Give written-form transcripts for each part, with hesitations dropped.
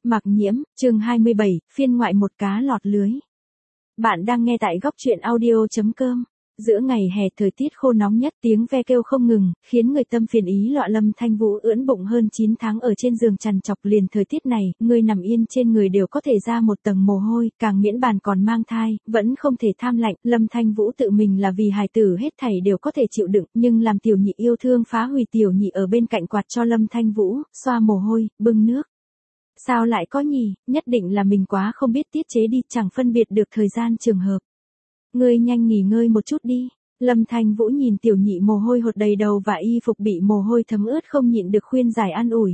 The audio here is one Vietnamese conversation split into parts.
Mạc Nhiễm, chương 27, phiên ngoại một cá lọt lưới. Bạn đang nghe tại góc truyện audio.com. Giữa ngày hè thời tiết khô nóng nhất, tiếng ve kêu không ngừng, khiến người tâm phiền ý loạn. Lâm Thanh Vũ ưỡn bụng hơn 9 tháng ở trên giường trằn trọc. Liền thời tiết này, người nằm yên trên người đều có thể ra một tầng mồ hôi, càng miễn bàn còn mang thai, vẫn không thể tham lạnh. Lâm Thanh Vũ tự mình là vì hài tử hết thảy đều có thể chịu đựng, nhưng làm tiểu nhị yêu thương phá hủy. Tiểu nhị ở bên cạnh quạt cho Lâm Thanh Vũ, xoa mồ hôi, bưng nước. Sao lại có nhỉ, nhất định là mình quá không biết tiết chế đi, chẳng phân biệt được thời gian trường hợp. Ngươi nhanh nghỉ ngơi một chút đi. Lâm Thanh Vũ nhìn tiểu nhị mồ hôi hột đầy đầu và y phục bị mồ hôi thấm ướt không nhịn được khuyên giải an ủi.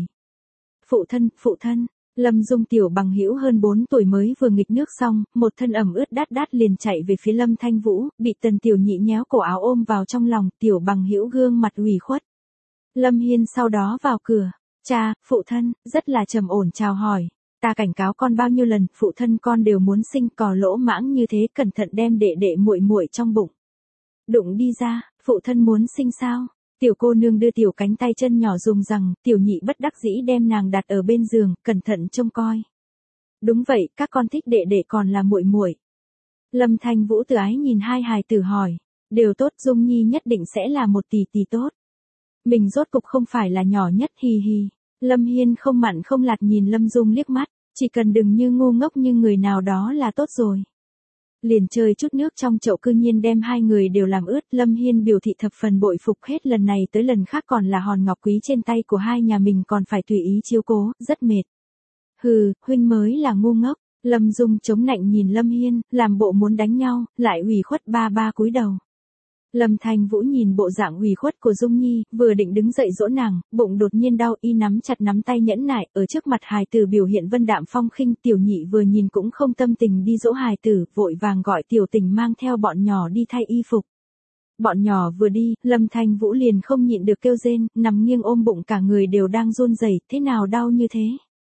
Phụ thân, Lâm Dung tiểu bằng hữu hơn 4 tuổi mới vừa nghịch nước xong, một thân ẩm ướt đát đát liền chạy về phía Lâm Thanh Vũ, bị tần tiểu nhị nhéo cổ áo ôm vào trong lòng, tiểu bằng hữu gương mặt ủy khuất. Lâm Hiên sau đó vào cửa. Cha, phụ thân, rất là trầm ổn chào hỏi. Ta cảnh cáo con bao nhiêu lần, phụ thân con đều muốn sinh, cò lỗ mãng như thế, cẩn thận đem đệ đệ muội muội trong bụng đụng đi ra. Phụ thân muốn sinh sao? Tiểu cô nương đưa tiểu cánh tay chân nhỏ dùng rằng, tiểu nhị bất đắc dĩ đem nàng đặt ở bên giường, cẩn thận trông coi. Đúng vậy, các con thích đệ đệ còn là muội muội. Lâm Thanh Vũ từ ái nhìn hai hài tử hỏi. Đều tốt, Dung Nhi nhất định sẽ là một tỷ tỷ tốt. Mình rốt cục không phải là nhỏ nhất, hì hì. Lâm Hiên không mặn không lạt nhìn Lâm Dung liếc mắt, chỉ cần đừng như ngu ngốc như người nào đó là tốt rồi. Liền chơi chút nước trong chậu cư nhiên đem hai người đều làm ướt. Lâm Hiên biểu thị thập phần bội phục, hết lần này tới lần khác còn là hòn ngọc quý trên tay của hai nhà mình còn phải tùy ý chiếu cố, rất mệt. Hừ, huynh mới là ngu ngốc. Lâm Dung chống nạnh nhìn Lâm Hiên, làm bộ muốn đánh nhau, lại ủy khuất ba cúi đầu. Lâm Thanh Vũ nhìn bộ dạng ủy khuất của Dung Nhi, vừa định đứng dậy dỗ nàng, bụng đột nhiên đau, y nắm chặt nắm tay nhẫn nại, ở trước mặt hài tử biểu hiện vân đạm phong khinh. Tiểu nhị vừa nhìn cũng không tâm tình đi dỗ hài tử, vội vàng gọi Tiểu Tình mang theo bọn nhỏ đi thay y phục. Bọn nhỏ vừa đi, Lâm Thanh Vũ liền không nhịn được kêu rên, nằm nghiêng ôm bụng cả người đều đang run rẩy, thế nào đau như thế?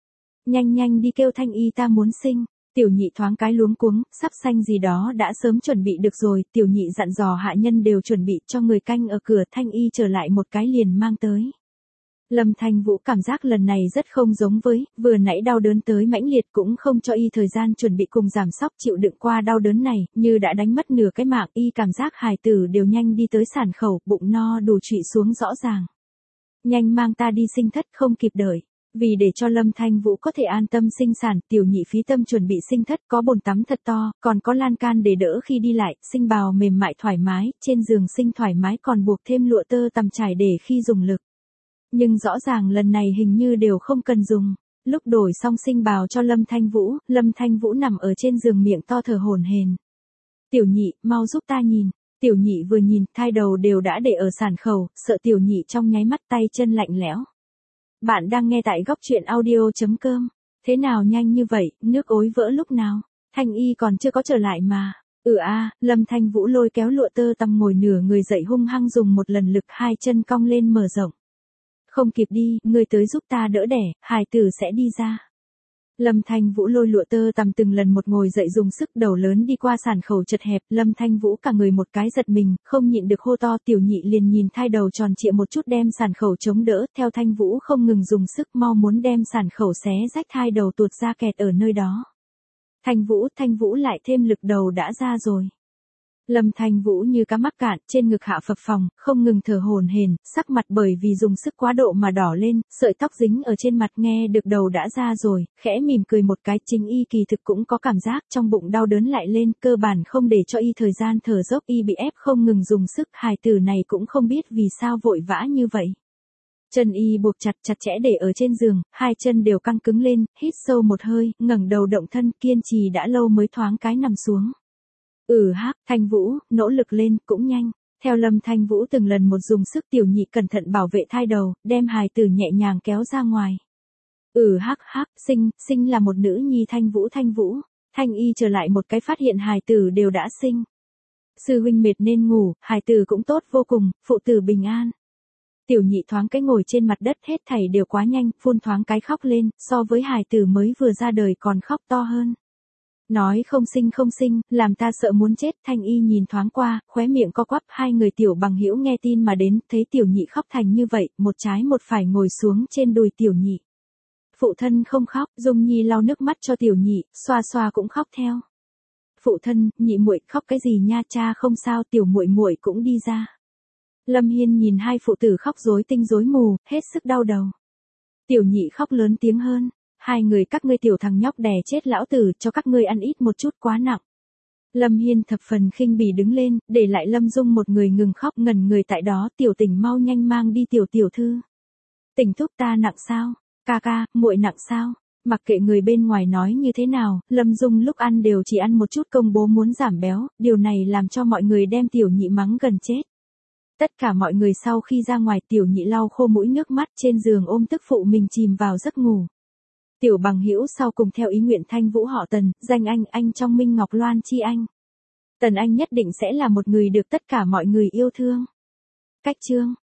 Nhanh đi kêu Thanh y, ta muốn sinh. Tiểu nhị thoáng cái luống cuống, sắp xanh gì đó đã sớm chuẩn bị được rồi, tiểu nhị dặn dò hạ nhân đều chuẩn bị cho người canh ở cửa. Thanh y trở lại một cái liền mang tới. Lâm Thanh Vũ cảm giác lần này rất không giống với, vừa nãy đau đớn tới mãnh liệt cũng không cho y thời gian chuẩn bị cùng giảm sóc chịu đựng qua đau đớn này, như đã đánh mất nửa cái mạng. Y cảm giác hài tử đều nhanh đi tới sản khẩu, bụng no đủ trụy xuống rõ ràng. Nhanh mang ta đi sinh thất, không kịp đợi. Vì để cho Lâm Thanh Vũ có thể an tâm sinh sản, tiểu nhị phí tâm chuẩn bị sinh thất, có bồn tắm thật to, còn có lan can để đỡ khi đi lại, sinh bào mềm mại thoải mái, trên giường sinh thoải mái, còn buộc thêm lụa tơ tằm trải để khi dùng lực. Nhưng rõ ràng lần này hình như đều không cần dùng. Lúc đổi xong sinh bào cho Lâm Thanh Vũ nằm ở trên giường miệng to thở hổn hển. Tiểu nhị, mau giúp ta nhìn. Tiểu nhị vừa nhìn, thai đầu đều đã để ở sản khẩu, sợ tiểu nhị trong nháy mắt tay chân lạnh lẽo. Bạn đang nghe tại góc truyện audio.com. Thế nào nhanh như vậy, nước ối vỡ lúc nào? Thanh y còn chưa có trở lại mà. Lâm Thanh Vũ lôi kéo lụa tơ tằm ngồi nửa người dậy hung hăng dùng một lần lực, hai chân cong lên mở rộng. Không kịp đi, ngươi tới giúp ta đỡ đẻ, hài tử sẽ đi ra. Lâm Thanh Vũ lôi lụa tơ tằm từng lần một ngồi dậy dùng sức, đầu lớn đi qua sản khẩu chật hẹp. Lâm Thanh Vũ cả người một cái giật mình, không nhịn được hô to. Tiểu nhị liền nhìn thai đầu tròn trịa một chút đem sản khẩu chống đỡ, theo Thanh Vũ không ngừng dùng sức, mau muốn đem sản khẩu xé rách, thai đầu tuột ra kẹt ở nơi đó. Thanh Vũ lại thêm lực, đầu đã ra rồi. Lâm Thanh Vũ như cá mắc cạn, trên ngực hạ phập phồng, không ngừng thở hổn hển, sắc mặt bởi vì dùng sức quá độ mà đỏ lên, sợi tóc dính ở trên mặt. Nghe được đầu đã ra rồi, khẽ mỉm cười một cái. Chính y kỳ thực cũng có cảm giác trong bụng đau đớn lại lên, cơ bản không để cho y thời gian thở dốc, y bị ép không ngừng dùng sức. Hài tử này cũng không biết vì sao vội vã như vậy. Chân y buộc chặt chẽ để ở trên giường, hai chân đều căng cứng lên, hít sâu một hơi, ngẩng đầu động thân, kiên trì đã lâu mới thoáng cái nằm xuống. Thanh Vũ, nỗ lực lên, cũng nhanh. Theo Lâm Thanh Vũ từng lần một dùng sức, tiểu nhị cẩn thận bảo vệ thai đầu, đem hài tử nhẹ nhàng kéo ra ngoài. Sinh là một nữ nhi. Thanh Vũ. Thanh y trở lại một cái phát hiện hài tử đều đã sinh. Sư huynh mệt nên ngủ, hài tử cũng tốt vô cùng, phụ tử bình an. Tiểu nhị thoáng cái ngồi trên mặt đất, hết thảy đều quá nhanh, phun thoáng cái khóc lên, so với hài tử mới vừa ra đời còn khóc to hơn. Nói không sinh, làm ta sợ muốn chết. Thanh y nhìn thoáng qua, khóe miệng co quắp. Hai người tiểu bằng hữu nghe tin mà đến, thấy tiểu nhị khóc thành như vậy, một trái một phải ngồi xuống trên đùi tiểu nhị. Phụ thân không khóc, Dung Nhi lau nước mắt cho tiểu nhị, xoa xoa cũng khóc theo. Phụ thân, nhị muội khóc cái gì nha, cha không sao, tiểu muội muội cũng đi ra. Lâm Hiên nhìn hai phụ tử khóc rối tinh rối mù, hết sức đau đầu. Tiểu nhị khóc lớn tiếng hơn, hai người các ngươi tiểu thằng nhóc đè chết lão tử, cho các ngươi ăn ít một chút quá nặng. Lâm Hiên thập phần khinh bỉ đứng lên, để lại Lâm Dung một người ngừng khóc ngẩn người tại đó, tiểu Tình mau nhanh mang đi tiểu tiểu thư. Tình thúc ta nặng sao? Ca ca, muội nặng sao? Mặc kệ người bên ngoài nói như thế nào, Lâm Dung lúc ăn đều chỉ ăn một chút, công bố muốn giảm béo, điều này làm cho mọi người đem tiểu nhị mắng gần chết. Tất cả mọi người sau khi ra ngoài, tiểu nhị lau khô mũi nước mắt trên giường ôm tức phụ mình chìm vào giấc ngủ. Tiểu Bằng Hữu sau cùng theo ý nguyện Thanh Vũ họ Tần, danh anh trong Minh Ngọc Loan chi anh. Tần Anh nhất định sẽ là một người được tất cả mọi người yêu thương. Cách chương